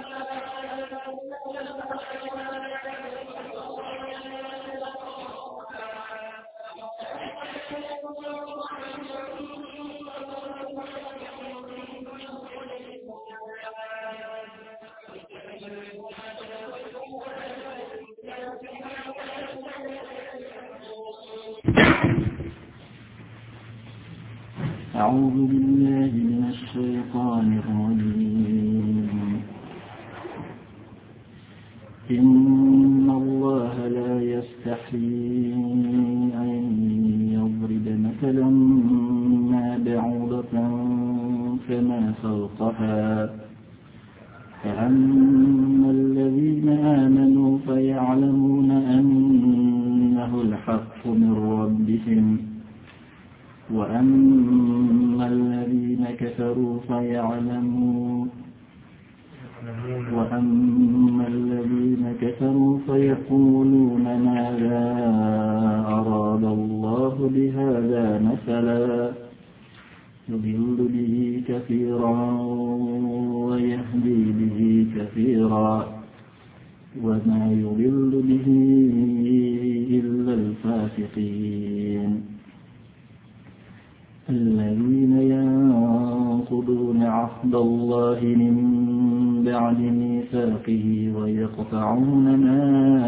أعوذ بالله من الشيطان الرجيم. إن الله لا يستحيي أن يضرب مثلا ما بعوضة فما فوقها فأما الذين آمنوا فيعلمون أنه الحق من ربهم وأما الذين كفروا فيقولون ماذا أراد الله بهذا مثلا يضل به كثيرا ويهدي به كثيرا وما يضل به إلا الفاسقين الذين ينقضون عهد الله من بعد ميثاقه ويقطعون ما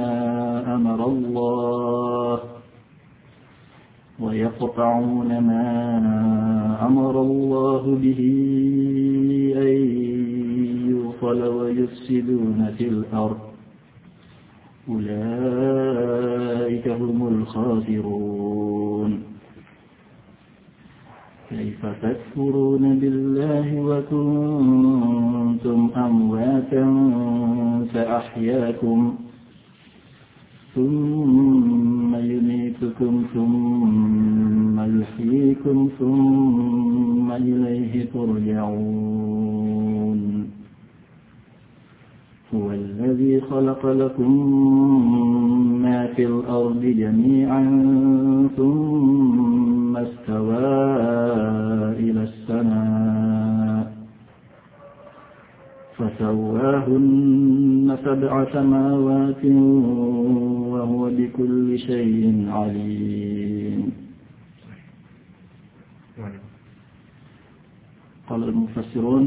أمر الله به أن يوصل ويفسدون في الأرض أولئك هم الخاسرون كيف تكفرون بالله وكنتم أمواتا فأحياكم ثم يميتكم ثم يحييكم ثم إليه ترجعون هو الذي خلق لكم ما في الأرض جميعا ثم استوى إلى السماء فسواهن 7 سماوات وهو بكل شيء عليم. قال المفسرون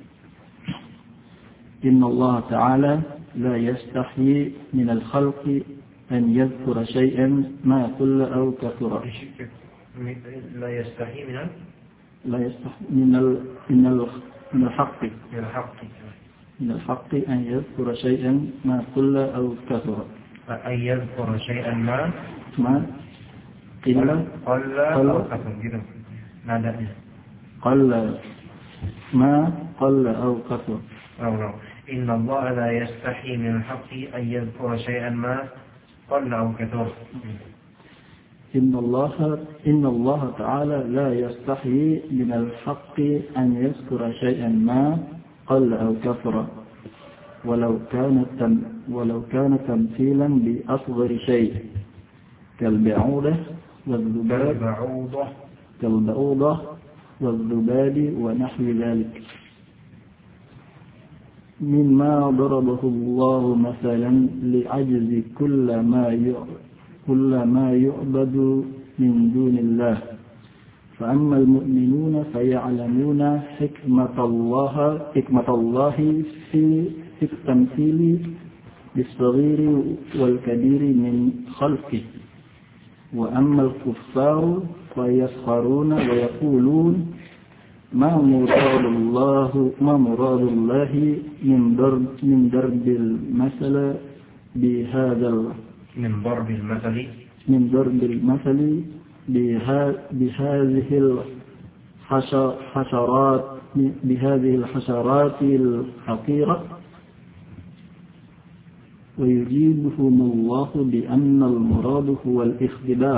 إن الله تعالى لا يستحيي من الخلق أن يذكر شيئا ما قل أو كثر. لا يستحي من الحق أن يذكر شيئا ما قل أو كثر. أن يذكر شيئا ما قل أو كثر gitu nadanya. ما قل أو كثر. إن الله لا يستحي من الحق أن يذكر شيئا ما قل أو كثر. إن الله تعالى لا يستحي من الحق أن يذكر شيئا ما قل أو كثر ولو كان تمثيلا بأصغر شيء كالبعوضة والذباب ونحو ذلك مما ضربه الله مثلا لعجز كل ما يعبد من دون الله. فأما المؤمنون فيعلمون حكمة الله في التمثيل بالصغير والكبير من خلقه. وأما الكفار فيسخرون ويقولون ما مراد الله من ضرب المثل بهذه الحشرات الحقيرة. ويجيبهم الله بأن المراد هو الاختبار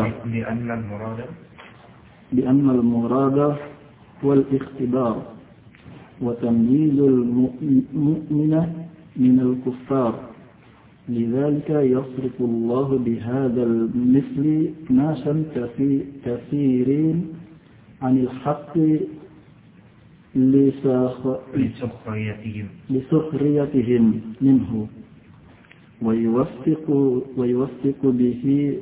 وتمييز المؤمن من الكفار. لذلك يصرف الله بهذا المثل ناسا كثيرين عن الحق لسخريتهم منه ويوثق به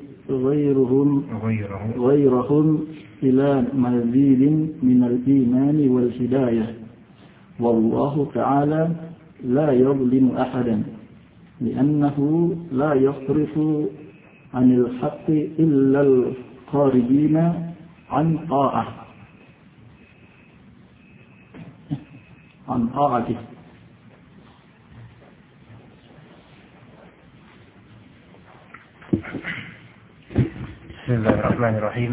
غيرهم إلى مزيد من الإيمان والهداية والله تعالى لا يظلم أحدا لأنه لا يصرف عن الحق إلا الخارجين عن طاعته. بسم الله الرحمن الرحيم.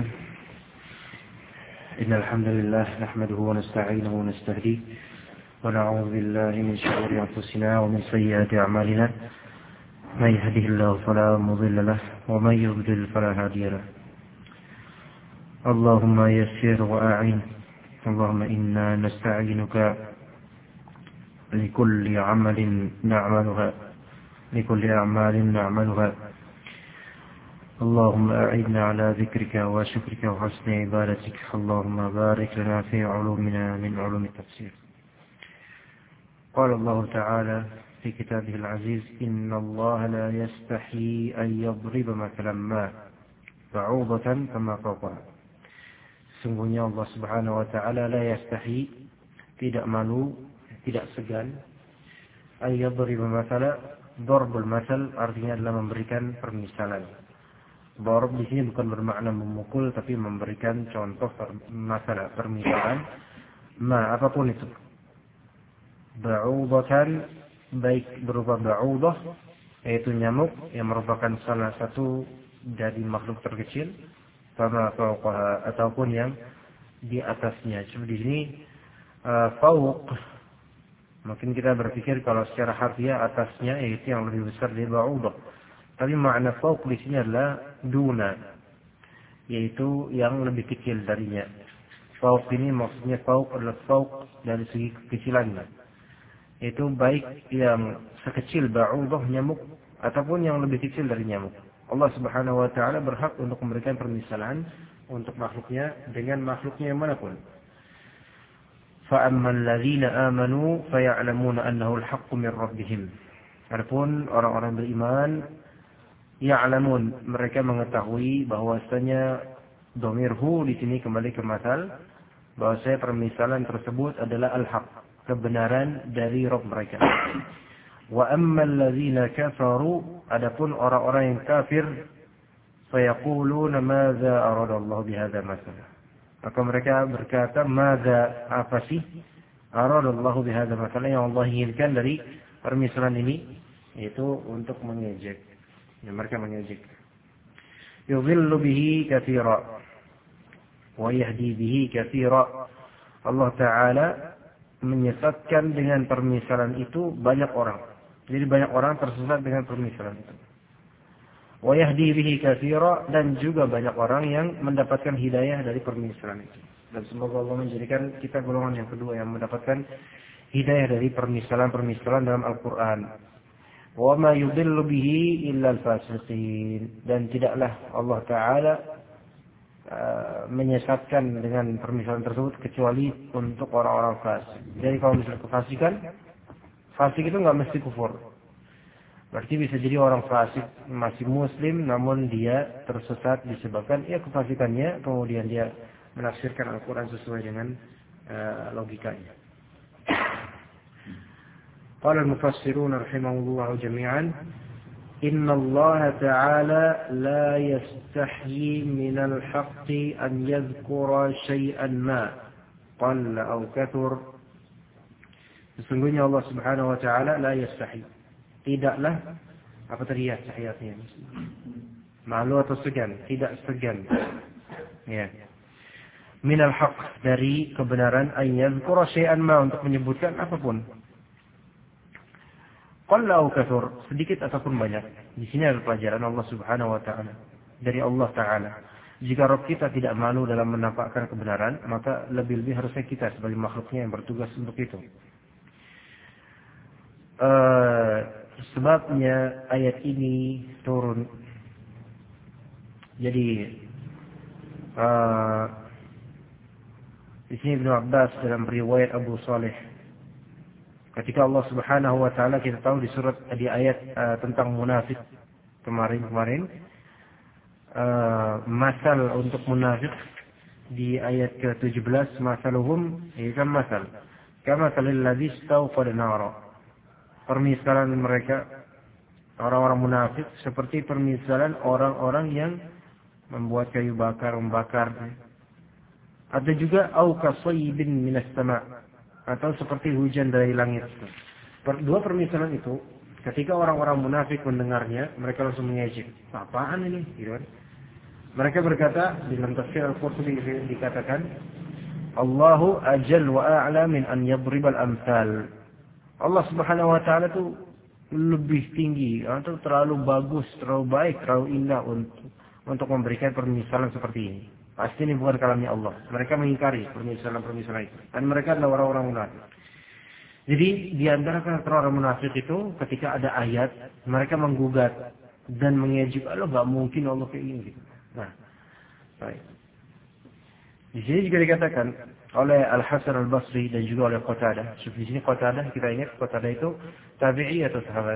إن الحمد لله نحمده ونستعينه ونستهديه ونعوذ بالله من شرور أنفسنا ومن سيئات أعمالنا من يهده الله فلا مضل له ومن يضلل فلا هادي له. اللهم يسر وأعين. اللهم إنا نستعينك لكل أعمال نعملها اللهم أعيننا على ذكرك وشكرك وحسن عبادتك. اللهم بارك لنا في علومنا من علوم التفسير. قال الله تعالى في كتابه العزيز إن الله لا يستحي أن يضرب مثلا ما بعوضة فما فوقها. Sungguhnya Allah Subhanahu wa taala la yastahi, tidak malu, tidak segan, ayyadriba mathala. Darbul mathal artinya adalah memberikan permisalan. Darb di sini bukan bermakna memukul, tapi memberikan contoh masalah, permisalan. Ma apapun itu. Ba'udatan, baik berupa ba'udah, yaitu nyamuk yang merupakan salah satu dari makhluk terkecil, sama fauqaha, ataupun yang di atasnya. Cuma di sini fauq, mungkin kita berpikir kalau secara harfiah atasnya yaitu yang lebih besar dari ba'udah. Tapi makna fauq di sini adalah duna, yaitu yang lebih kecil darinya. Fauq ini maksudnya fauq adalah fauq dari segi kekecilannya. Itu baik yang sekecil ba'udah nyamuk ataupun yang lebih kecil dari nyamuk. Allah Subhanahu wa taala berhak untuk memberikan permisalan untuk makhluknya dengan makhluknya yang manapun. Fa ammal ladzina amanu faya'lamuna annahu al-haqqu min rabbihim. Adapun orang-orang beriman, ya'lamun, mereka mengetahui bahwasanya dhamirhu di sini kembali ke masal, bahwasanya permisalan tersebut adalah al-haq, kebenaran dari Rabb mereka. Wa ammal ladzina kafaru, adapun orang-orang yang kafir, fayaquluna madza arada Allah bihadza mathalan. Maka mereka berkata, madza, apa sih arada Allah bihadza mathalan, yang Allah inginkan dari permisalan ini, yaitu untuk mengejek. Ya, mereka mengejek. Yudhillu bihi katsira wa yahdi bihi katsira. Allah Ta'ala menyesatkan dengan permisalan itu banyak orang. Jadi banyak orang tersesat dengan permisalan itu. Wa yahdi bihi katsira, dan juga banyak orang yang mendapatkan hidayah dari permisalan itu. Dan semoga Allah menjadikan kita golongan yang kedua yang mendapatkan hidayah dari permisalan-permisalan dalam Al-Qur'an. Wa ma yudillu bihi illa al-fasiqin, dan tidaklah Allah Ta'ala menyesatkan dengan permisalan tersebut kecuali untuk orang-orang fasik. Jadi kalau misalnya kefasikan, fasik itu nggak mesti kufur. Berarti bisa jadi orang fasik masih muslim namun dia tersesat disebabkan kefasikannya, kemudian dia menafsirkan Al-Quran sesuai dengan logikanya. Qala al-mufassirun rahimahullah jami'an, inna Allah Ta'ala la yastahyi min al-haqqi an yadhkura shay'an ma qalla aw kathur. Sesungguhnya Allah Subhanahu wa taala la yastahi, tidaklah, apa tadi yastahiyatnya? Malu atau segan? Tidak segan. Ya. Minal haqq, dari kebenaran, an yadhkura syai'an ma, untuk menyebutkan apapun. Qalla aw kathur, sedikit ataupun banyak. Di sini ada pelajaran Allah Subhanahu wa taala dari Allah Ta'ala. Jika Rabb kita tidak malu dalam menampakkan kebenaran, maka lebih-lebih harusnya kita sebagai makhluknya yang bertugas untuk itu. Sebabnya ayat ini turun. Jadi Di sini Ibnu Abbas dalam riwayat Abu Saleh, ketika Allah Subhanahu wa taala, kita tahu di ayat tentang munafik kemarin, masal untuk munafik di ayat ke-17, masaluhum kan masal kama salil ladzi istawqada nara. Permisalan mereka orang-orang munafik seperti permisalan orang-orang yang membuat kayu bakar, membakar. Ada juga au kasaybin minas sama', atau seperti hujan dari langit. Dua permisalan itu, ketika orang-orang munafik mendengarnya, mereka langsung mengejek. Apaan ini? Gitu kan? Mereka berkata, di dalam tafsir Al-Qurtubi dikatakan, Allahu ajal wa a'la min an yadribal amsal. Allah Subhanahu wa taala itu lebih tinggi, atau terlalu bagus, terlalu baik, terlalu indah untuk memberikan permisalan seperti ini. Pasti ini bukan kalamnya Allah. Mereka mengingkari permisalan-permisalan itu. Dan mereka adalah orang-orang munafik. Jadi di antara karakter orang munafik itu, ketika ada ayat, mereka menggugat dan mengejek, Allah nggak mungkin Allah kayak gini. Gitu. Nah, baik. Di sini juga dikatakan oleh Al Hasan Al Basri dan juga oleh Qatadah. Di sini Qatadah, kita ingat Qatadah itu tabi'i atau sahabat?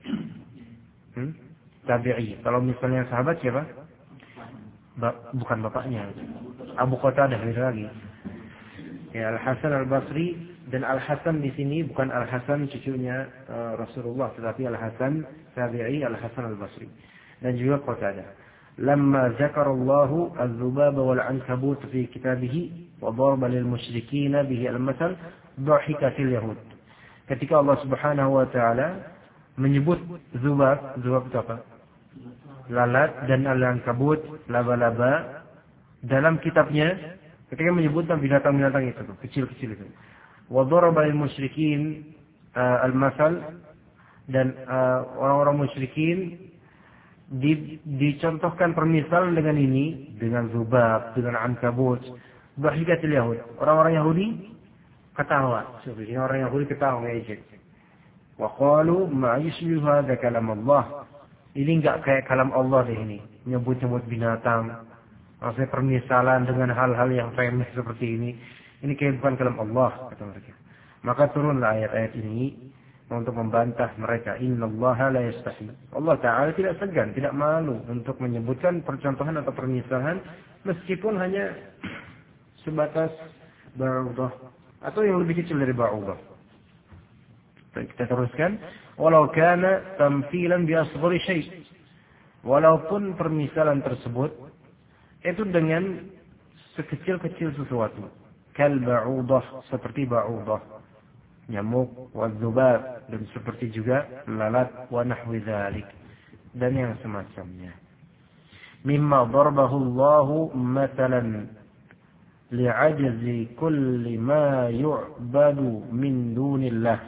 Tabi'i. Kalau misalnya sahabat siapa? Bukan bapaknya, Abu Qatadah lagi. Ya, Al Hasan Al Basri, dan Al Hasan di sini bukan Al Hasan cucunya Rasulullah, tetapi Al Hasan tabi'i, Al Hasan Al Basri, dan juga Qatadah. Lamma zakarallahu az-zubaba wal ankabut fi kitabihi wa darba lil musyrikin bihi al-masal dhahikatil yahud. Ketika Allah Subhanahu wa taala menyebut zubab itu apa? Lalat, dan al-ankabut, laba-laba, dalam kitabnya, ketika menyebutkan binatang-binatang itu, kecil-kecil itu. Wa daraba lil musyrikin al-masal, dan orang-orang musyrikin dicontohkan permisalan dengan ini, dengan zubab, dengan ankabut, bahikatil yahud. Orang-orang Yahudi ketawa. Sebenarnya orang Yahudi ketawa ngejek. Wa qalu ma yusbihu hadza kalam Allah. Ini enggak kayak kalam Allah deh ini. Nyebut-nyebut binatang. Maksudnya permisalan dengan hal-hal yang remeh seperti ini. Ini kayak bukan kalam Allah, kata mereka. Maka turunlah ayat-ayat ini untuk membantah mereka. Innallaha la yastahi. Allah Ta'ala tidak segan, tidak malu untuk menyebutkan percontohan atau permisalan, meskipun hanya sebatas ba'udah, atau yang lebih kecil dari ba'udah. Kita teruskan. Walau kana tamthilan bi asghari syai'. Walaupun permisalan tersebut itu dengan sekecil-kecil sesuatu. Kal ba'udah, seperti ba'udah, nyamuk, wa dzubab, dan seperti juga lalat, wa nahwi dzalik, dan yang semacamnya. Mimma darbahu Allahu mathalan li'ajzi kulli ma yu'badu min dunillah.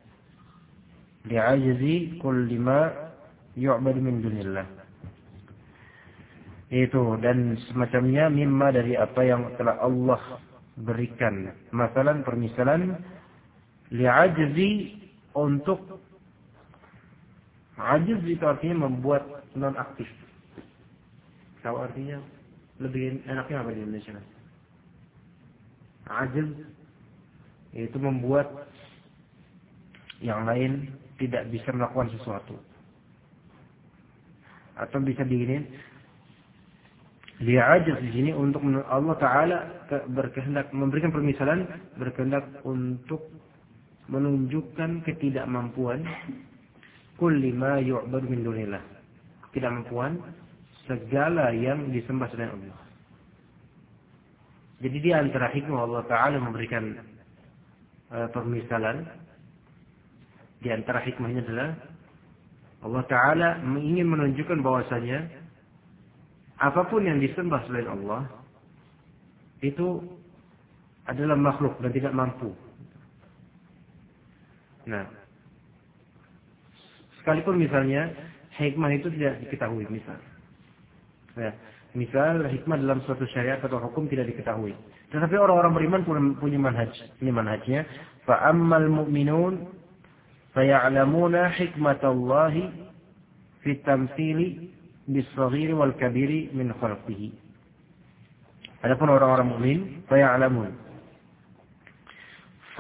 Li'ajzi kulli ma yu'badu min dunillah. Itu, dan semacamnya mimma, dari apa yang telah Allah berikan. Masalan, permisalan, li'ajzi, untuk ajiz itu artinya membuat non aktif. Tahu artinya lebih enaknya apa di Indonesia? Ajiz itu membuat yang lain tidak bisa melakukan sesuatu. Atau bisa diinin, dia ajiz di sini untuk Allah Ta'ala berkehendak memberikan permisalan, berkehendak untuk menunjukkan ketidakmampuan kulli ma yu'badu min dunillah, ketidakmampuan segala yang disembah selain Allah. Jadi di antara hikmah Allah Ta'ala memberikan permisalan, di antara hikmahnya adalah Allah Ta'ala ingin menunjukkan bahwasanya apapun yang disembah selain Allah itu adalah makhluk dan tidak mampu. Nah, sekalipun misalnya hikmah itu tidak diketahui, misal hikmah dalam suatu syariat atau hukum tidak diketahui, tetapi orang-orang beriman punya manhaj. Ini manhajnya, fa ammal mu'minun faya'lamuna hikmatallahi fi tamtsili bis-saghiri wal kabiri min khalqihi. Adapun orang-orang mukmin, faya'lamun,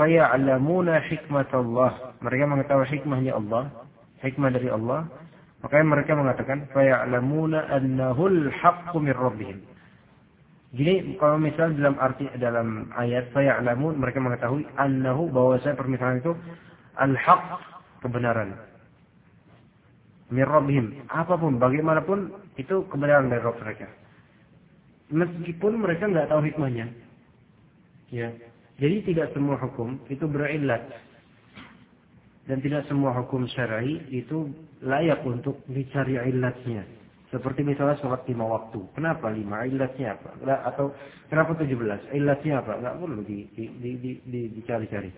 faya'lamuna hikmatallah. Mereka mengetahui hikmahnya Allah, hikmah dari Allah. Makanya mereka mengatakan faya'lamuna annahul haqqu min rabbihim. Jadi kalau misal dalam ayat faya'lamun, mereka mengetahui annahu, bahwasanya permisalan itu al-haq, kebenaran. Min rabbihim, apapun, bagaimanapun itu kebenaran dari Rabb mereka. Meskipun mereka nggak tahu hikmahnya. Ya. Jadi tidak semua hukum itu berillat. Dan tidak semua hukum syar'i itu layak untuk dicari illatnya. Seperti misalnya sholat 5 waktu. Kenapa 5? Illatnya apa? Atau kenapa 17? Illatnya apa? Nggak perlu dicari-cari.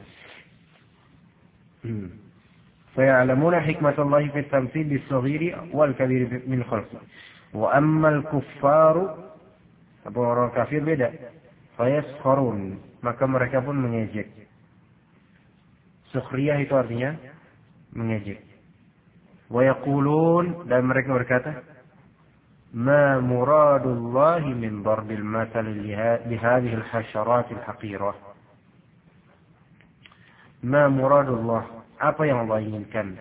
فَيَعْلَمُونَ حِكْمَةَ اللَّهِ فِي التَّمْثِيلِ بِالصَّغِيرِ وَالْكَبِيرِ مِنْ خَلْقِهِ وَأَمَّا الْكُفَّارُ, apa orang kafir beda. فَيَسْخَرُونَ, maka mereka pun mengejek. Sukhriyah itu artinya mengejek. وَيَقُولُونَ, dan mereka berkata, مَا مُرَادُ اللَّهِ مِنْ ضَرْبِ الْمَثَلِ لِهَذِهِ الْحَشَرَاتِ الْحَقِيرَةِ. مَا مُرَادُ اللَّهِ, apa yang Allah inginkan.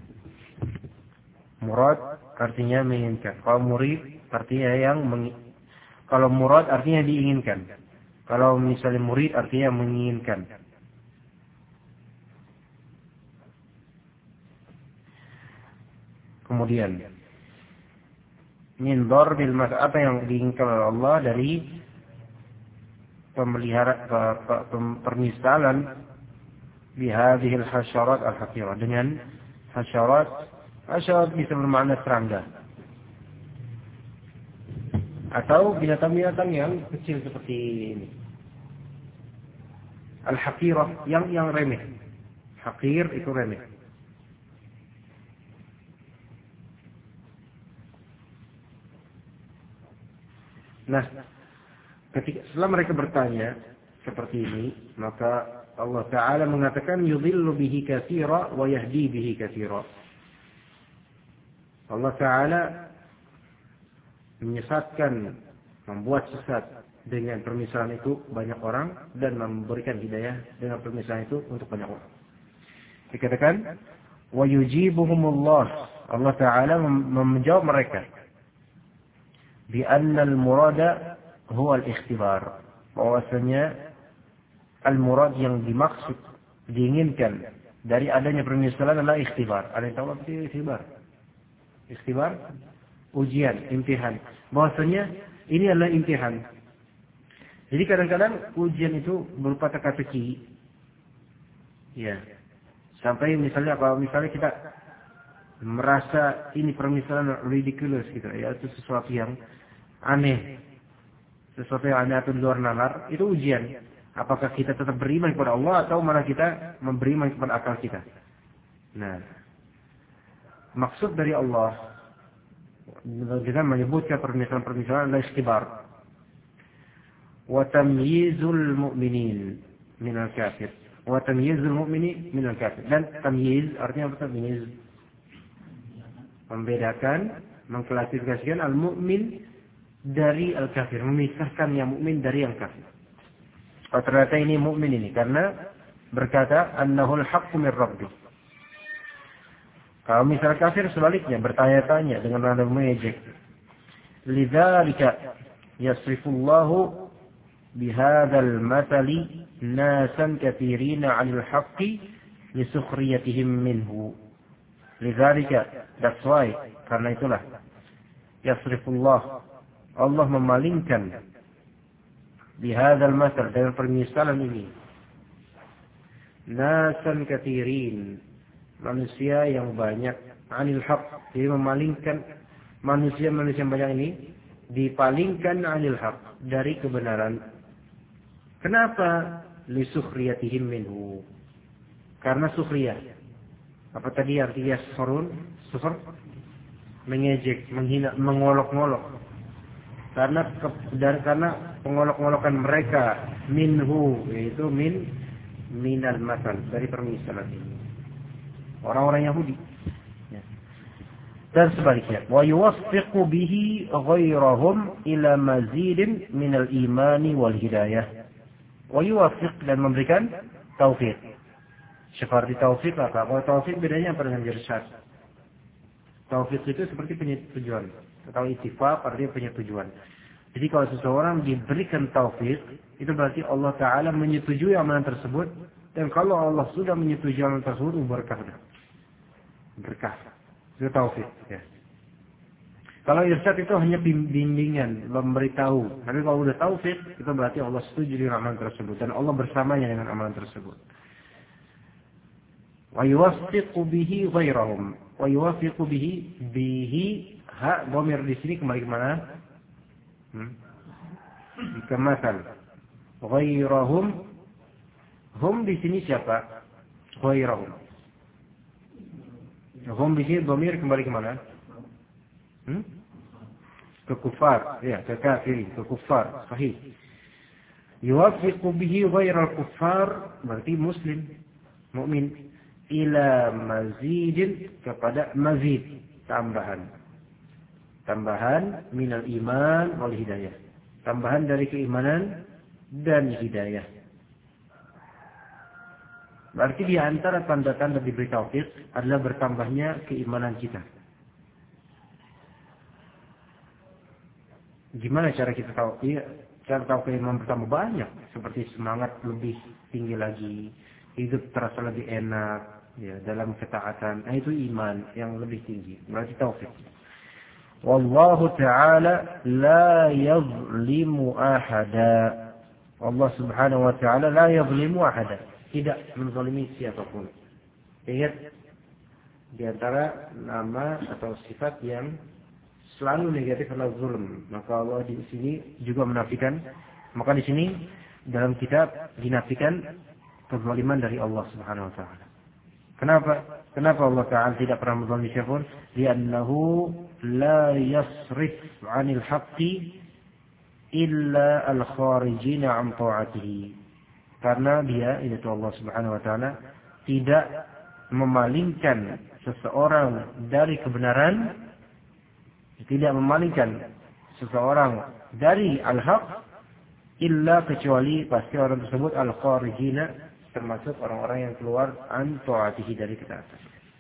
Murad artinya menginginkan. Kalau murid artinya kalau murad artinya diinginkan. Kalau misalnya murid artinya menginginkan. Kemudian min darbil mas, apa yang diinginkan oleh Allah dari permisalan bihadhil hasyarat al-haqirah, dengan hasyarat bisa bermakna serangga atau binatang-binatang yang kecil seperti ini. Al-haqirah yang remeh. Haqir itu remeh. Nah, setelah mereka bertanya seperti ini, maka Allah Ta'ala mengatakan yudhillu bihi katsira wa yahdi bihi katsira. Allah Ta'ala menyesatkan, membuat sesat dengan permisalan itu banyak orang, dan memberikan hidayah dengan permisalan itu untuk banyak orang. Dikatakan wa yujibuhumullah, Allah Ta'ala menjawab mereka bi anna al-murada huwa al-ikhtibar, bahwasanya al-murad yang dimaksud, diinginkan dari adanya permisalan adalah ikhtibar. Ada yang tahu apa itu ikhtibar? Ikhtibar, ujian, imtihan. Bahwasanya ini adalah imtihan. Jadi kadang-kadang ujian itu berupa teka-teki. Ya. Sampai misalnya kalau misalnya kita merasa ini permisalan ridiculous gitu ya, itu sesuatu yang aneh. Sesuatu yang aneh atau di luar nalar, itu ujian. Apakah kita tetap beriman kepada Allah atau malah kita beriman kepada akal kita? Nah, maksud dari Allah dengan menyebutkan permisalan-permisalan adalah ikhtibar. Wa tamyizul mu'minin minal kafir. Wa tamyizul mu'mini minal kafir. Dan tamyiz artinya apa? Tamyiz, membedakan, mengklasifikasikan al-mu'min dari al-kafir, memisahkan yang mukmin dari yang kafir. Oh, ternyata ini mukmin ini karena berkata annahul haqqu min rabbih. Kalau misalnya kafir sebaliknya bertanya-tanya dengan nada mengejek. Lidzalika yasrifullahu bihadzal mathali nasan katsirina 'anil haqqi lisukhriyatihim minhu. Lidzalika, that's why, karena itulah yasrifullah, Allah memalingkan bihadzal mathal, dengan permisalan ini, nasan katsirin, manusia yang banyak, 'anil haqq, jadi memalingkan manusia-manusia yang banyak ini dipalingkan 'anil haqq, dari kebenaran. Kenapa? Lisukhriyatihim minhu, karena sukhriyah. Apa tadi artinya sukhr? Mengejek, menghina, mengolok-ngolok. Karena pengolok-ngolokan mereka minhu, yaitu minal masal, dari permisalan ini. Orang-orang Yahudi. Ya. Dan sebaliknya, wa yuwaffiqu bihi ghairahum ila mazidin minal imani wal hidayah. Wa yuwaffiq, dan memberikan taufik. Seperti taufik apa? Kalau taufik bedanya apa dengan irsyad? Taufik itu seperti penyetujuan. Kalau ittifaq artinya penyetujuan. Jadi kalau seseorang diberikan taufik, itu berarti Allah Ta'ala menyetujui amalan tersebut. Dan kalau Allah sudah menyetujui amalan tersebut, berkah. Berkah. Itu taufik. Ya. Kalau irsyad itu hanya bimbingan, memberitahu. Tapi kalau sudah taufik, itu berarti Allah setuju dengan amalan tersebut. Dan Allah bersamanya dengan amalan tersebut. وَيُوَفِّقُ بِهِ غَيْرَهُمْ وَيُوَفِّقُ بِهِ ha, dhamir di sini kembali ke mana? Ke masal. Ghairahum. Hum di sini siapa? Ghairahum. Hum di sini dhamir kembali ke mana? Ke kufar. Ya, ke kafir, ke kufar. Sahih. Yuwaffiqu bihi ghairal kuffar berarti muslim, mukmin. Ila mazidin, kepada mazid, tambahan minal iman wal hidayah, tambahan dari keimanan dan hidayah. Berarti di antara tanda-tanda diberi taufik adalah bertambahnya keimanan kita. Gimana cara kita tahu? Iya, cara tahu keimanan bertambah banyak, seperti semangat lebih tinggi lagi, hidup terasa lebih enak, ya, dalam ketaatan. Itu iman yang lebih tinggi. Berarti taufik. Wallahu ta'ala la yazlimu ahada. Allah subhanahu wa ta'ala la yazlimu ahada. Tidak menzalimi siapapun. Ingat, di antara nama atau sifat yang selalu negatif adalah zulm. Maka Allah di sini juga menafikan. Maka di sini dalam kitab dinafikan kezaliman dari Allah subhanahu wa ta'ala. Kenapa Allah Ta'ala tidak pernah menzalimi siapapun? Li'annahu la yasrif 'anil haqqi illa al-kharijina 'an ta'atihi. Karena dia, itu Allah Subhanahu wa taala, tidak memalingkan seseorang dari kebenaran, tidak memalingkan seseorang dari al-haq illa, kecuali pasti orang tersebut al-kharijina, termasuk orang-orang yang keluar an ta'atihi, dari ketaatan.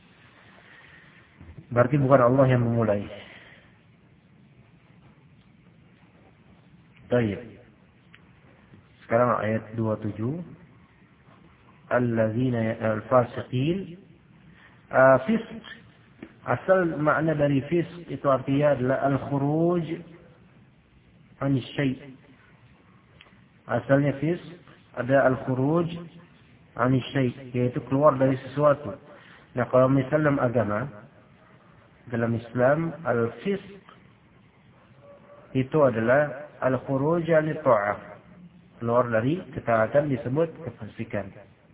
Berarti bukan Allah yang memulai. Baik. Sekarang ayat 27. Allazina al-fasiqin. Fisq, asal makna dari fisq itu artinya adalah al-khuruj an syai'. Asalnya fisq ada al-khuruj an syai', yaitu keluar dari sesuatu. Nah, kalau misalnya agama, dalam Islam al-fisq itu adalah al-khuruj an ta'ah, keluar dari ketaatan disebut kefasikan.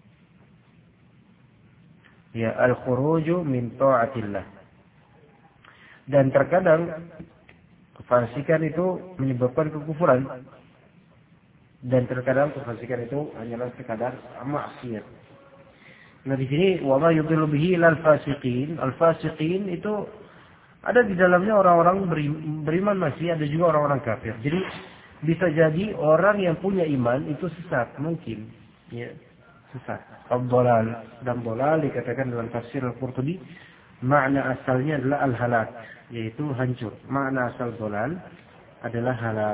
Ya, al-khuruju min ta'atillah. Dan terkadang kefasikan itu menyebabkan kekufuran. Dan terkadang kefasikan itu hanyalah sekadar maksiat. Nah, di sini wa ma yudhillu bihi lal fasiqin. Al-fasiqin itu ada di dalamnya orang-orang beriman masih, ada juga orang-orang kafir. Jadi bisa jadi orang yang punya iman itu sesat, mungkin. Ya, sesat. Ad-dhalal, dan dhalal dikatakan dalam tafsir Al-Qurtubi, makna asalnya adalah al-halak, yaitu hancur. Makna asal dhalal adalah halak.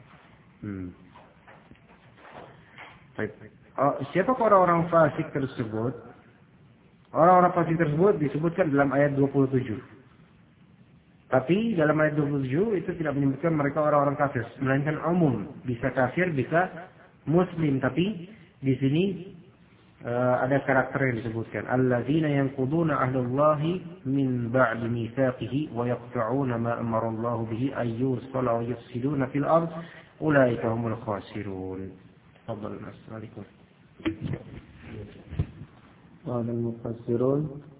Siapa orang-orang fasik tersebut? Orang-orang fasik tersebut disebutkan dalam ayat 27. Tapi dalam ayat 27 itu tidak menyebutkan mereka orang-orang kafir, melainkan umum, bisa kafir, bisa muslim. Tapi di sini ada karakter yang disebutkan. Alladzina yanquduna ahdallahi min ba'di mitsaqihi wa yaqta'una ma amara Allah bihi ay yusala wa yufsiduna fil ard ulaika humul khasirun. Tafadhal Assalamualaikum. قال المفسرون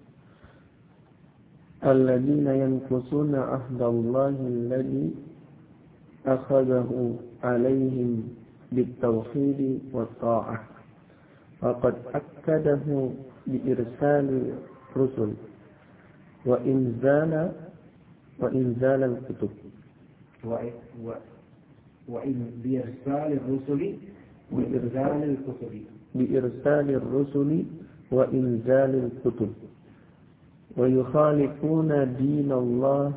الذين ينقصون عهد الله الذي أخذه عليهم بالتوحيد والطاعة وقد أكده بإرسال الرسل وإنزال الكتب بإرسال الرسل وإنزال الكتب بإرسال الرسل وإنزال الكتب ويخالفون دين الله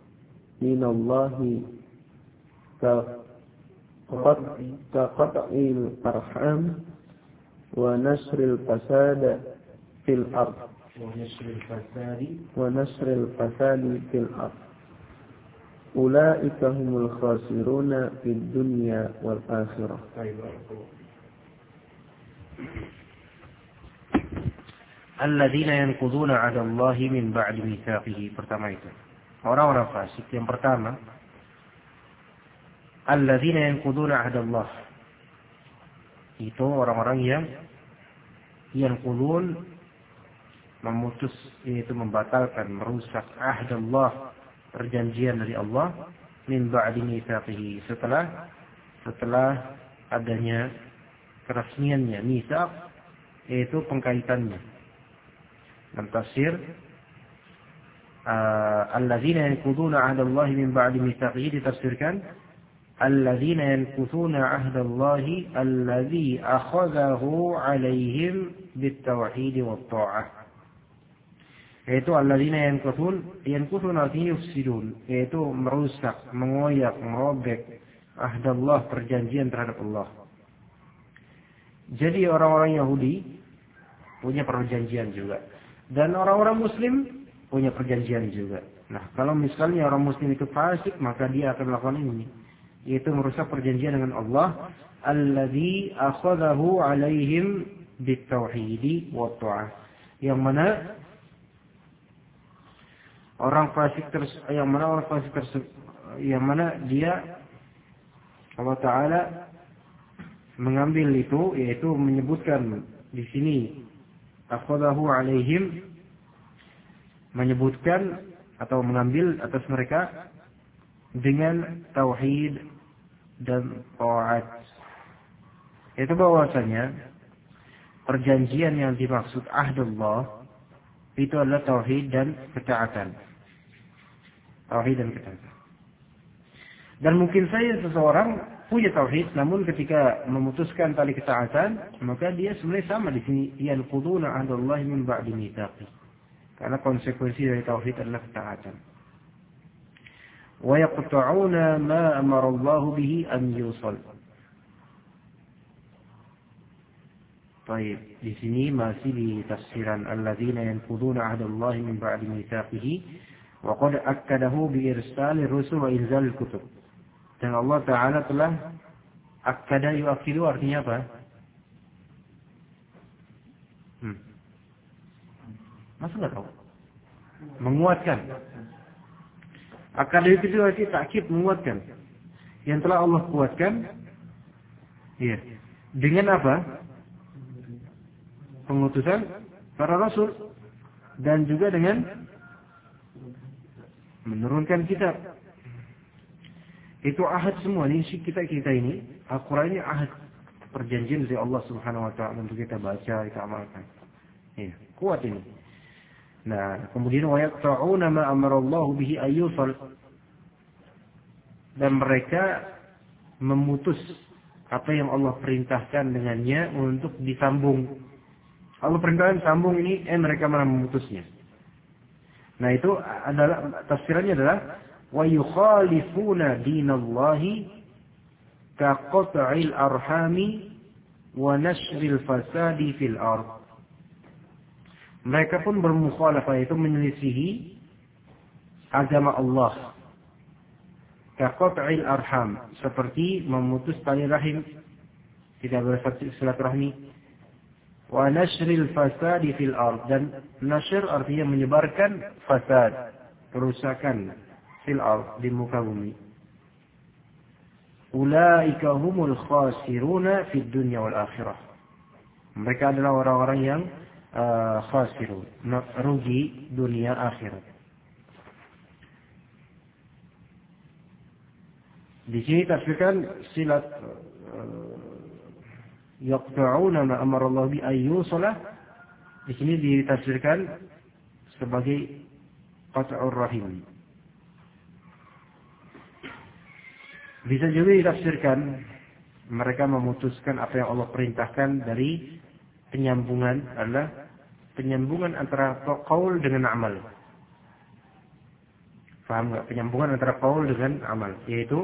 كقطع الأرحام ونشر الفساد في الأرض أولئك هم الخاسرون في الدنيا والآخرة. Alladzina yanquduna 'ahdallahi min ba'di mitsaqihi. Pertama itu. Orang-orang fasik. Yang pertama, alladzina yanquduna 'ahdallah. Itu orang-orang yang yanqudun, memutus, yaitu membatalkan, merusak ahdallah, perjanjian dari Allah, min ba'di mitsaqihi, setelah adanya keresmiannya. Mitsaq yaitu pengkaitannya. Dan tafsir alladzina yanquduna 'ahdallahi min ba'di mitsaqihi ditafsirkan alladzina yanquduna 'ahdallahi alladzi akhadhahu 'alaihim bit-tauhid wat-tha'ah. Yaitu alladzina yanqudun artinya yufsidun, yaitu merusak, mengoyak, merobek ahdallah, perjanjian terhadap Allah. Jadi orang-orang Yahudi punya perjanjian juga. Dan orang-orang Muslim punya perjanjian juga. Nah, kalau misalnya orang Muslim itu fasik, maka dia akan melakukan ini, yaitu merusak perjanjian dengan Allah. Alladzi akhadahu 'alaihim bit-tauhid wa ta'ah. Yang mana orang fasik dia Allah Ta'ala mengambil itu, yaitu menyebutkan di sini akhadahu 'alaihim, menyebutkan atau mengambil atas mereka dengan tauhid dan ta'at. Itu bahwasanya perjanjian yang dimaksud ahdullah itu adalah tauhid dan ketaatan. Tauhid dan ketaatan. Dan mungkin saja seseorang punya tauhid, namun ketika memutuskan tali ketaatan, maka dia sebenarnya sama di sini, yanquduna 'ahdallahi min ba'di mitsaqi. Karena konsekuensi dari tauhid adalah ketaatan. Wa yaqta'una ma amara Allah bihi an yusal. Baik, di sini masih di tafsiran alladzina yanquduna 'ahdallahi min ba'di mitsaqihi wa qad akkadahu bi irsalir rusul wa inzalil kutub. Dan Allah Ta'ala telah akkada yu'akkidu artinya apa? Masa nggak tahu? Menguatkan. Akkada itu artinya takkid, menguatkan. Yang telah Allah kuatkan, ya. Dengan apa? Pengutusan para rasul. Dan juga dengan menurunkan kitab. Itu ahad semua ini, kita ini Al-Quran ini ahad, perjanjian dari Allah Subhanahu wa ta'ala untuk kita baca, kita amalkan. Ya, kuat ini. Nah, kemudian wa yaqta'una ma amara Allah bihi ayyusal. Dan mereka memutus apa yang Allah perintahkan dengannya untuk disambung. Allah perintahkan sambung ini, mereka malah memutusnya. Nah, itu adalah tafsirannya adalah wa yukhalifuna dinallahi ka qat'il arhami wa nashril fasadi fil ard. Mereka pun bermukhalafah, itu menyelisihi agama Allah. Ka qat'il arham, seperti memutus tali rahim, tidak bersilaturahmi. Wa nashril fasadi fil ard, dan nashr artinya menyebarkan fasad, kerusakan fil ard, di muka bumi. Ulaika humul khasiruna fid dunya wal akhirah. Mereka adalah orang-orang yang khasirun, rugi dunia akhirat. Di sini tafsirkan silat yaqta'una ma amara Allah bi ayyusala. Di sini ditafsirkan sebagai qat'ur rahim. Bisa juga ditafsirkan mereka memutuskan apa yang Allah perintahkan dari penyambungan adalah penyambungan antara qaul dengan amal. Paham nggak? Penyambungan antara qaul dengan amal, yaitu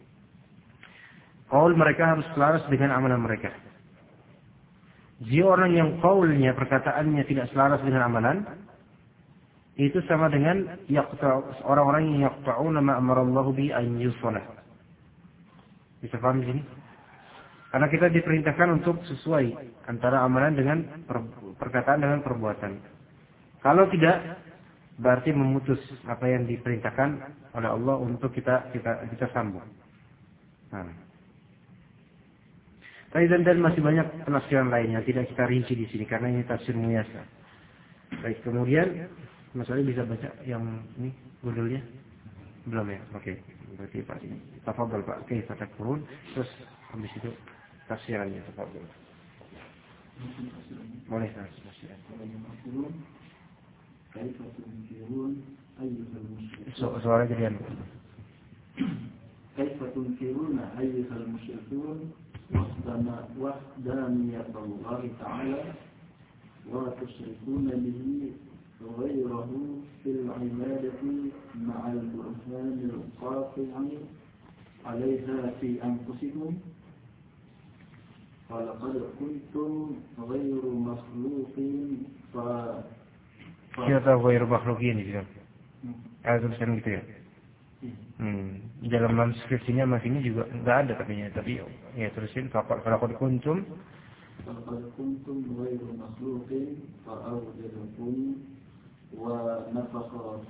qaul mereka harus selaras dengan amalan mereka. Jika orang yang qaulnya, perkataannya tidak selaras dengan amalan, itu sama dengan orang-orang yang yaqta'una ma amarallahu bi an yusala. Bisa paham di sini? Karena kita diperintahkan untuk sesuai antara amalan dengan perkataan dengan perbuatan. Kalau tidak, berarti memutus apa yang diperintahkan oleh Allah untuk kita sambung. Nah. Dan masih banyak penafsiran lainnya, tidak kita rinci di sini karena ini tafsir muyasa. Baik, kemudian Mas Ali bisa baca yang ini judulnya? Belum ya? Oke. Berarti Pak ini. Tafadhol Pak. Oke, kata kurun. Terus habis itu tafsirannya. Tafadhol. Boleh tafsiran. Suara gedean. كيف تنكرون أيها المشركون وحدانية الله تعالى وتشركون به غيره في العبادة مع البرهان القاطع عليها في أنفسكم ولقد كنتم غير مخلوقين Kita tahu غير مخلوقين gitu. Ada tulisan gitu ya. Di dalam transkripsinya mas ini juga nggak ada tapi ya terusin falaqad kuntum غير مخلوق فأوجدكم ونفخ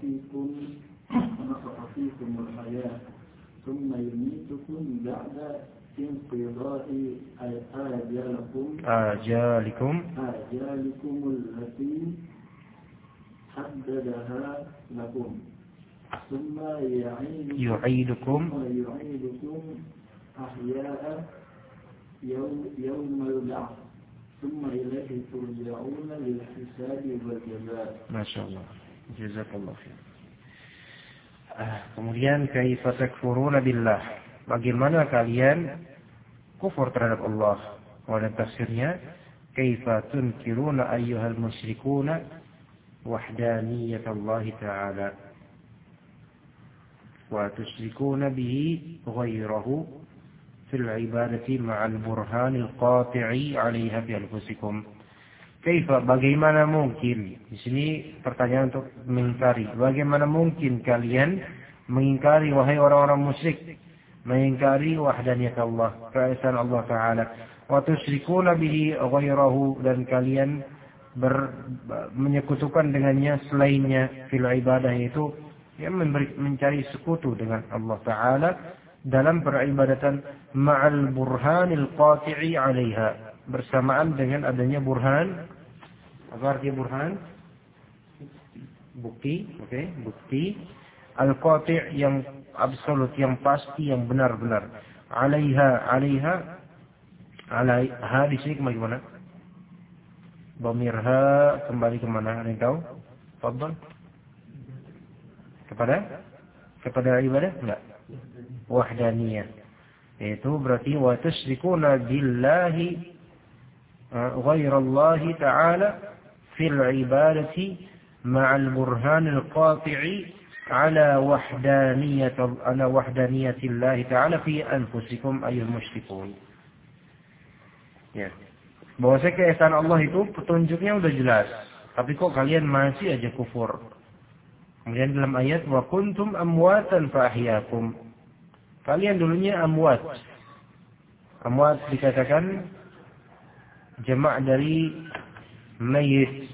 فيكم الحياة ثم يميتكم بعد انقضاء آجالكم التي حددها لكم ثم يعيدكم أحياء يوم البعث ثم إليه ترجعون للحساب والجزاء. Masya Allah. Jazakallah khair. Kemudian kaifa takfuruna billah. Bagaimana kalian kufur terhadap Allah? Dan tafsirnya kaifa tunkiruna ayyuhal musyrikuna wahdaniyat Allah Ta'ala wa tusyrikuna bihi ghayrahu fil ibadati ma'al burhanil qati'i 'alaiha bi anfusikum. Kaifa, bagaimana mungkin? Di sini pertanyaan untuk mengingkari. Bagaimana mungkin kalian mengingkari, wahai orang-orang musyrik, mengingkari wahdaniyat Allah, keesaan Allah Ta'ala, wa tusyrikuna bihi ghayrahu, dan kalian menyekutukan dengannya selainnya fil ibadah, itu yang mencari sekutu dengan Allah Ta'ala dalam peribadatan ma'al burhanil qati'i 'alaiha, bersamaan dengan adanya burhan. Apa arti burhan? Bukti, bukti al-qati' yang absolut, yang pasti, yang benar-benar. 'alaiha di sini kemana? Dhamirha kembali kemana? Ada yang tahu? Fadhal. Kepada ibadah? Enggak. Wahdaniyah. Itu berarti wa tusyrikuna billahi ghairallahi ta'ala fil ibadati ma'al burhanil qati'i ala wahdaniyatillahi ta'ala fi anfusikum ayyuhal musyrikun. Ya. Bahwasanya keesaan Allah itu petunjuknya udah jelas, tapi kok kalian masih aja kufur. Kemudian dalam ayat wa kuntum amwatan fa ahyaakum. Kalian dulunya amwat. Amwat dikatakan jamak dari mayit.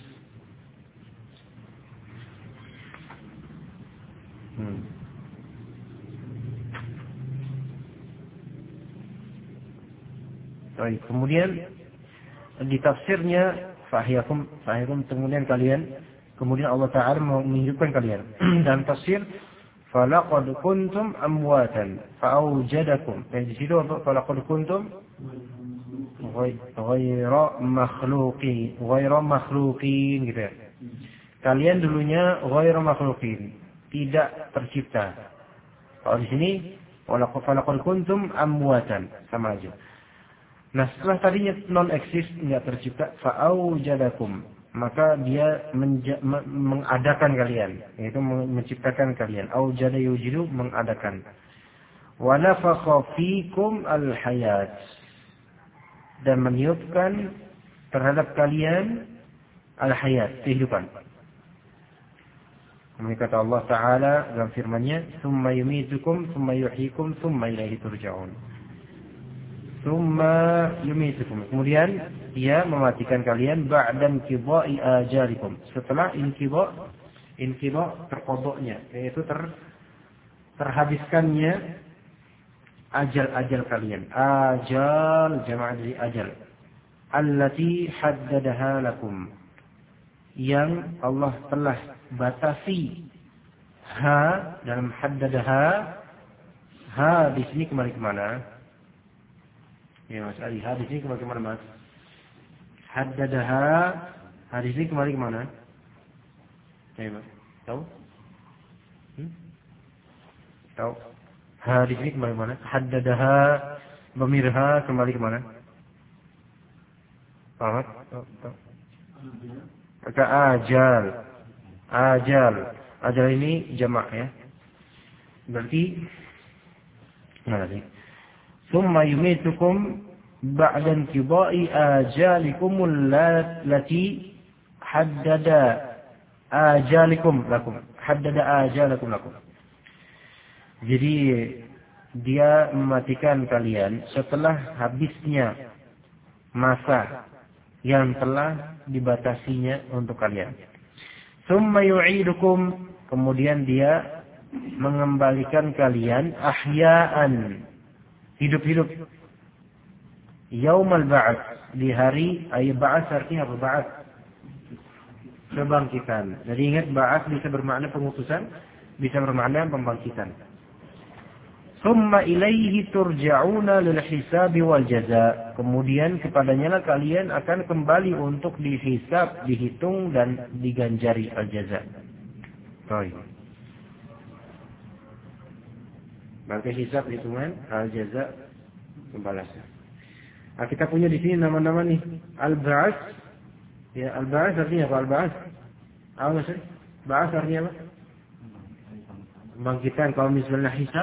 Baik, kemudian di tafsirnya fahyakum kemudian Allah Ta'ala menunjukkan kalian dalam tafsir falaqad kuntum amwatan fa'awjadakum. Dan di situ falaqad kuntum ghayra makhluqin gitu ya. Kalian dulunya ghayra makhluqin, tidak tercipta. Kalau di sini falaqad kuntum amwatan, sama aja. Nah, setelah tadinya non-eksis, enggak tercipta, fa'aujadakum, maka dia mengadakan kalian, yaitu menciptakan kalian. Aujada yujidu, mengadakan. Wa nafakha fikum al-hayat, dan meniupkan terhadap kalian al-hayat, kehidupan. Kata Allah Ta'ala dalam firman-Nya, "Tsumma yumitukum, tsumma yuhyikum, tsumma ilaihi turja'un." Tsumma yumitukum. Kemudian Dia mematikan kalian ba'dan qidha'i ajalikum. Setelah inqidha terqodoknya, yaitu terhabiskannya ajal-ajal kalian. Ajal jamaah dari ajal. Allati haddadaha lakum. Yang Allah telah batasi dalam haddadaha. Di sini kembali kemana? Ya Mas Ali, di sini kembali kemana Mas? Haddadaha, di sini kembali kemana? Ya Mas, tahu? Tahu? Di sini kembali kemana? Haddadaha, bamirha kembali kemana? Paham? Tahu? Maka ajal ini jamak ya. Berarti mana sih? Tsumma yumitukum ba'da inqidha'i ajalikum allati haddada ajalakum lakum. Jadi Dia mematikan kalian setelah habisnya masa yang telah dibatasinya untuk kalian. Tsumma yu'idukum, kemudian Dia mengembalikan kalian ahya'an, hidup-hidup. Yaumal ba'ats, di hari ba'ats artinya apa? Ba'ats, kebangkitan. Jadi ingat, ba'ats bisa bermakna pengutusan, bisa bermakna pembangkitan. Tsumma ilaihi turja'una lil hisabi wal jaza. Kemudian kepadanya lah kalian akan kembali untuk dihisab, dihitung dan diganjari al jaza. Baik. Maka hisab hitungan, al jaza pembalasan. Nah, kita punya di sini nama-nama nih. Al-Ba'ats. Ya, Al-Ba'ats artinya apa? Al-Ba'ats. Apa maksudnya? Ba'ats artinya apa? Kebangkitan. Kalau misalnya hisab,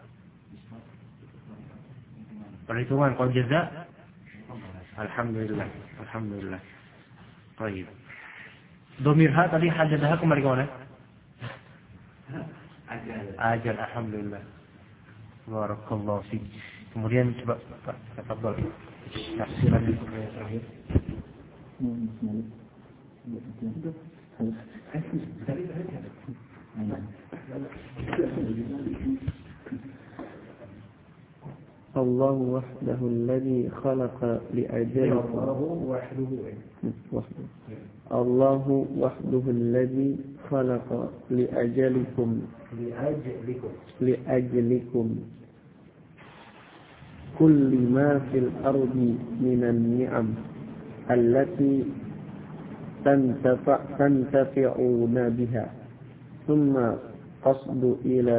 perhitungan. Kalau jaza, alhamdulillah. Alhamdulillah. Baik. Domirha tadi haddadaha kembali ke mana? Ajal. Alhamdulillah. Barakallahu fiik. Kemudian coba Pak, tafadhol. Tafsiran yang terakhir. الله وحده الذي خلق لأجلكم. الله وحده الذي خلق لأجلكم كل ما في الأرض من النعم التي تنتفعون بها ثم قصد إلى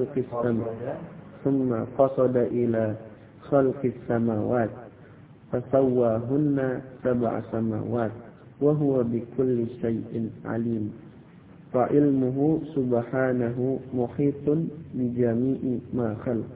خلق السماوات فسواهن 7 سماوات وهو بكل شيء عليم فعلمه سبحانه محيط بجميع ما خلق.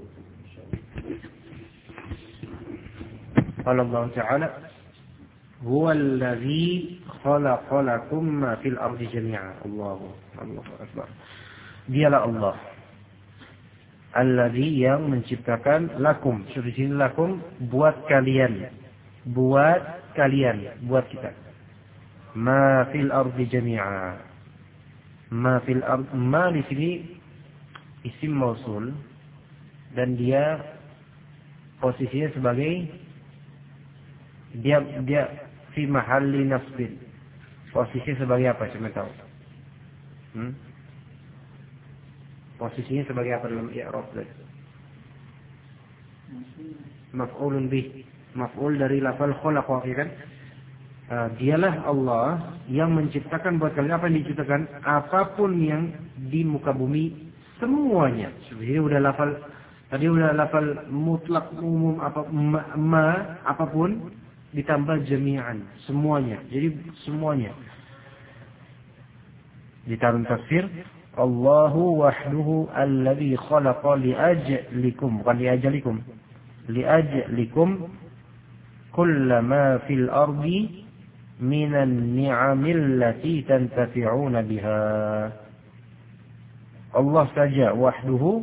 قال الله تعالى هو الذي خلق لكم ما في الأرض جميعا. الله أكبر. Dialah Allah Alladzi, yang menciptakan lakum. Di sini lakum buat kalian. Buat kita. Ma fil ardi jami'a. Ma fil ardi, ma di sini isim mausul dan dia posisinya sebagai dia fi mahalli nasbin. Posisinya sebagai apa? Coba tahu. Posisinya sebagai apa dalam i'rab? Maf'ulun bih. Maf'ul dari lafal khalaqa, kan? Dialah Allah yang menciptakan buat kalian apa yang diciptakan, apapun yang di muka bumi semuanya. Sebenarnya udah lafal Tadi udah lafal mutlak umum apapun ditambah jami'an, semuanya. Jadi semuanya. Di dalam tafsir, Allahu wahduhu alladhi khalaqa liajlikum, bukan liajalikum. Liajlikum kullama fil ardi minan ni'amil lati tantafi'una biha. Allah saja wahduhu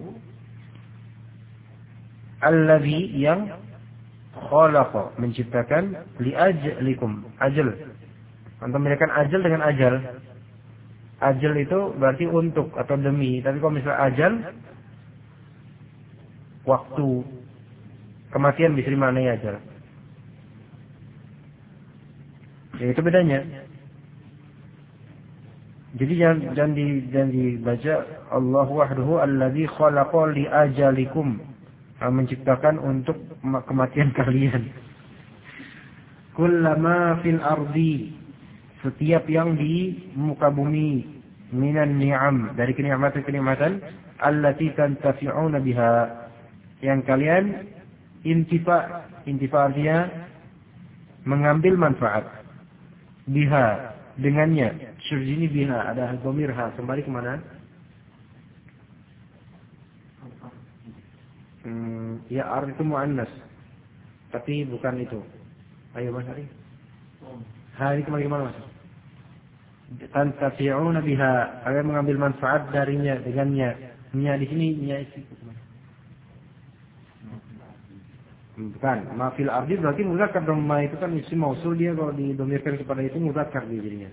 alladhi yang khalaqa, menciptakan liajlikum, ajal. Antum bedakan ajal dengan ajal. Ajal itu berarti untuk atau demi. Tapi kalau misalnya ajal, waktu, kematian bisa dimaknai ajal. Ya, itu bedanya. Jadi jangan dibaca Allah wahduhu alladzi khalaqa li ajalikum, menciptakan untuk kematian kalian. Kullama fil ardi, setiap yang di muka bumi, minan ni'am, dari kenikmatan-kenikmatan, allati tantafi'una biha, yang kalian intifa artinya mengambil manfaat, biha, dengannya. Syurjini biha, ada dhamirha, kembali kemana? Ya, arti itu mu'annas, tapi bukan itu. Ayo Mas Ari. Hari kembali kemana Mas? Tantafi'una biha, kalian mengambil manfaat darinya, dengannya. Nya di sini nya isi. Bukan, ma fil ardi berarti muzakkar dong. Ma itu kan isim mausul, dia kalau didomirkan kepada itu muzakkar dia jadinya.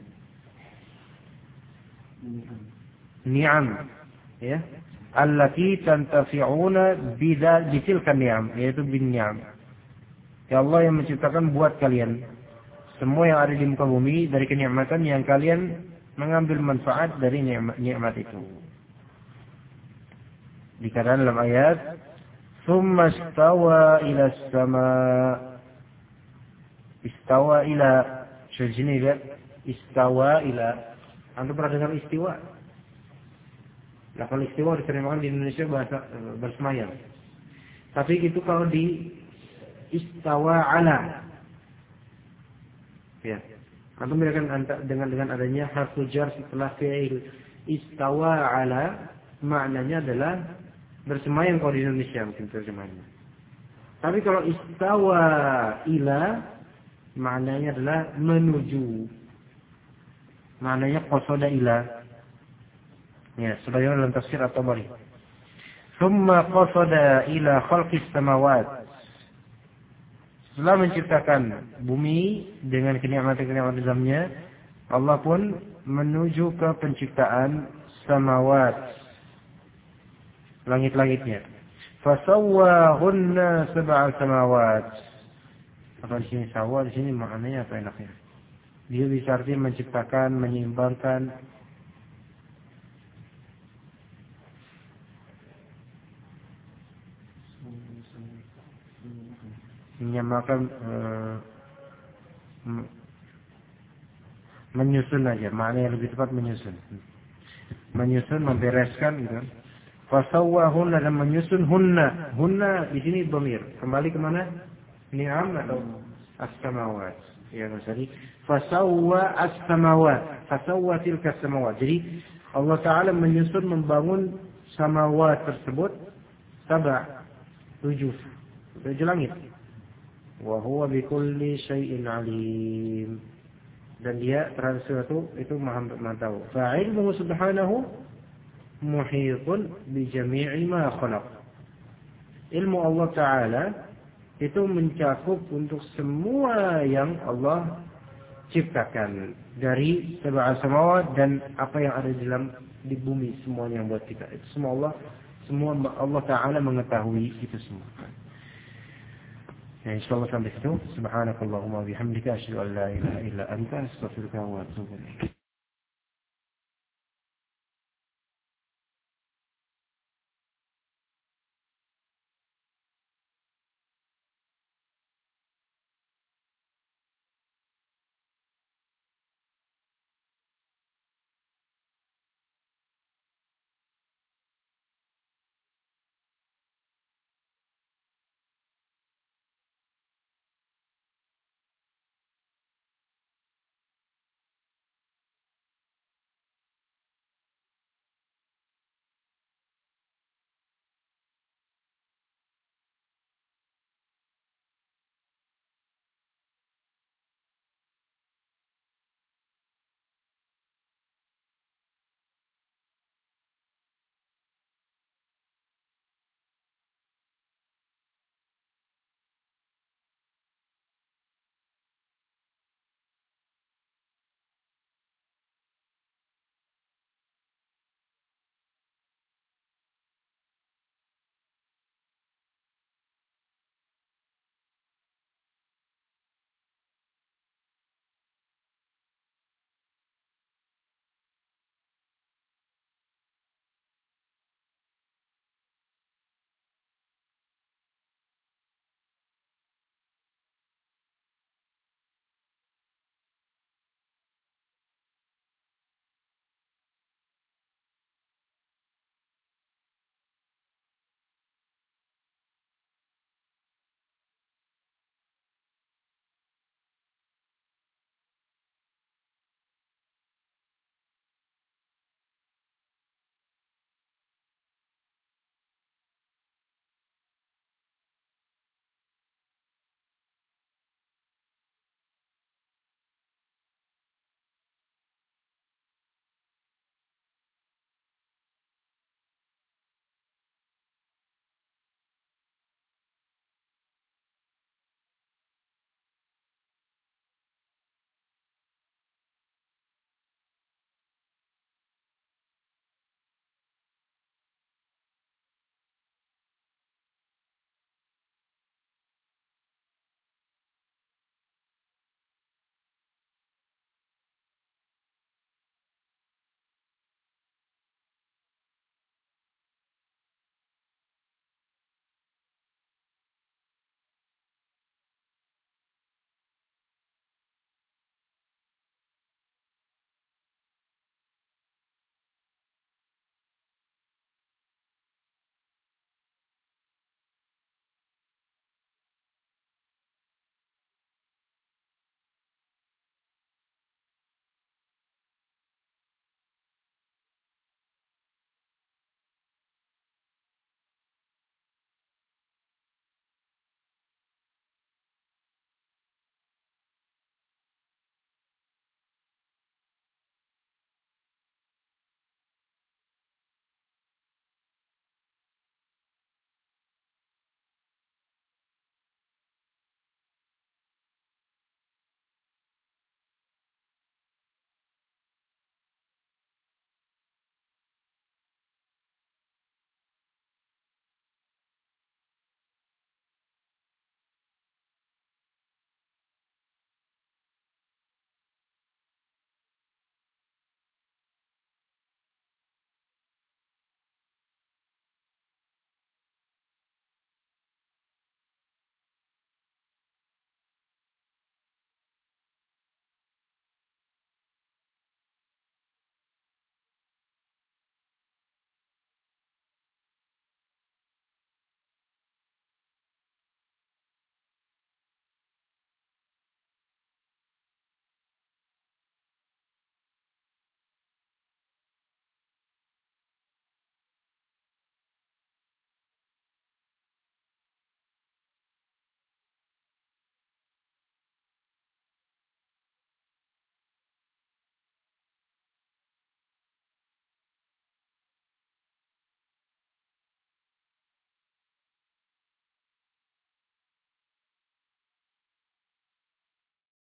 Ni'am, ya. Allati tantafi'una bitilkan ni'am, yaitu bin ni'am. Ya Allah yang menciptakan buat kalian semua yang ada di muka bumi dari kenikmatan yang kalian mengambil manfaat dari nikmat itu. Dikatakan dalam ayat, "Tsumma istawa ila as-sama." Istawa ila, sini lihat, istawa ila. Anda pernah dengar istiwa? Lafal istiwa diterjemahkan di Indonesia bahasa bersemayam. Tapi itu kalau di istawa ala. Ya. Antum bedakan dengan adanya harfu jar setelah fi'il. Istawa ala maknanya adalah bersemayam kalau di Indonesia mungkin terjemahannya. Tapi kalau istawa ila maknanya adalah menuju. Maknanya qasada ila. Ya, sebagaimana dalam tafsir At-Tabari. Tsumma qasada ila khalqis samawat. Setelah menciptakan bumi dengan kenikmatan-kenikmatan dalamnya, Allah pun menuju ke penciptaan samawat, langit-langitnya. Fasawwahunna sab'a samawat. Apa di sini sawa, di sini maknanya apa enaknya? Dia bisa artinya menciptakan, menyeimbangkan. Menyamakan, menyusun aja, maknanya lebih tepat menyusun, membereskan gitu. Fasawwahunna, dan menyusun hunna di sini dhamir kembali kemana? Ni'am atau as-samawat. Ya Mas Ari. Fasawwa as-samawat, fasawwa tilka as-samawat. Jadi Allah Taala menyusun, membangun samawat tersebut, 7 langit. Wa huwa bikulli syai'in alim. Dan dia terhadap sesuatu itu maha tahu. Fa'ilmuhu subhanahu muhitun bi jami'i ma khalaq. Ilmu Allah Ta'ala itu mencakup untuk semua yang Allah ciptakan. Dari sab'a samawat dan apa yang ada di bumi, semuanya yang buat kita. Itu semua Allah Ta'ala mengetahui itu semua. Ya, insyaallah sampai situ. Subhanakallahumma wa bihamdika asyhadu an la ilaha illa anta astaghfiruka wa atubu ilaik.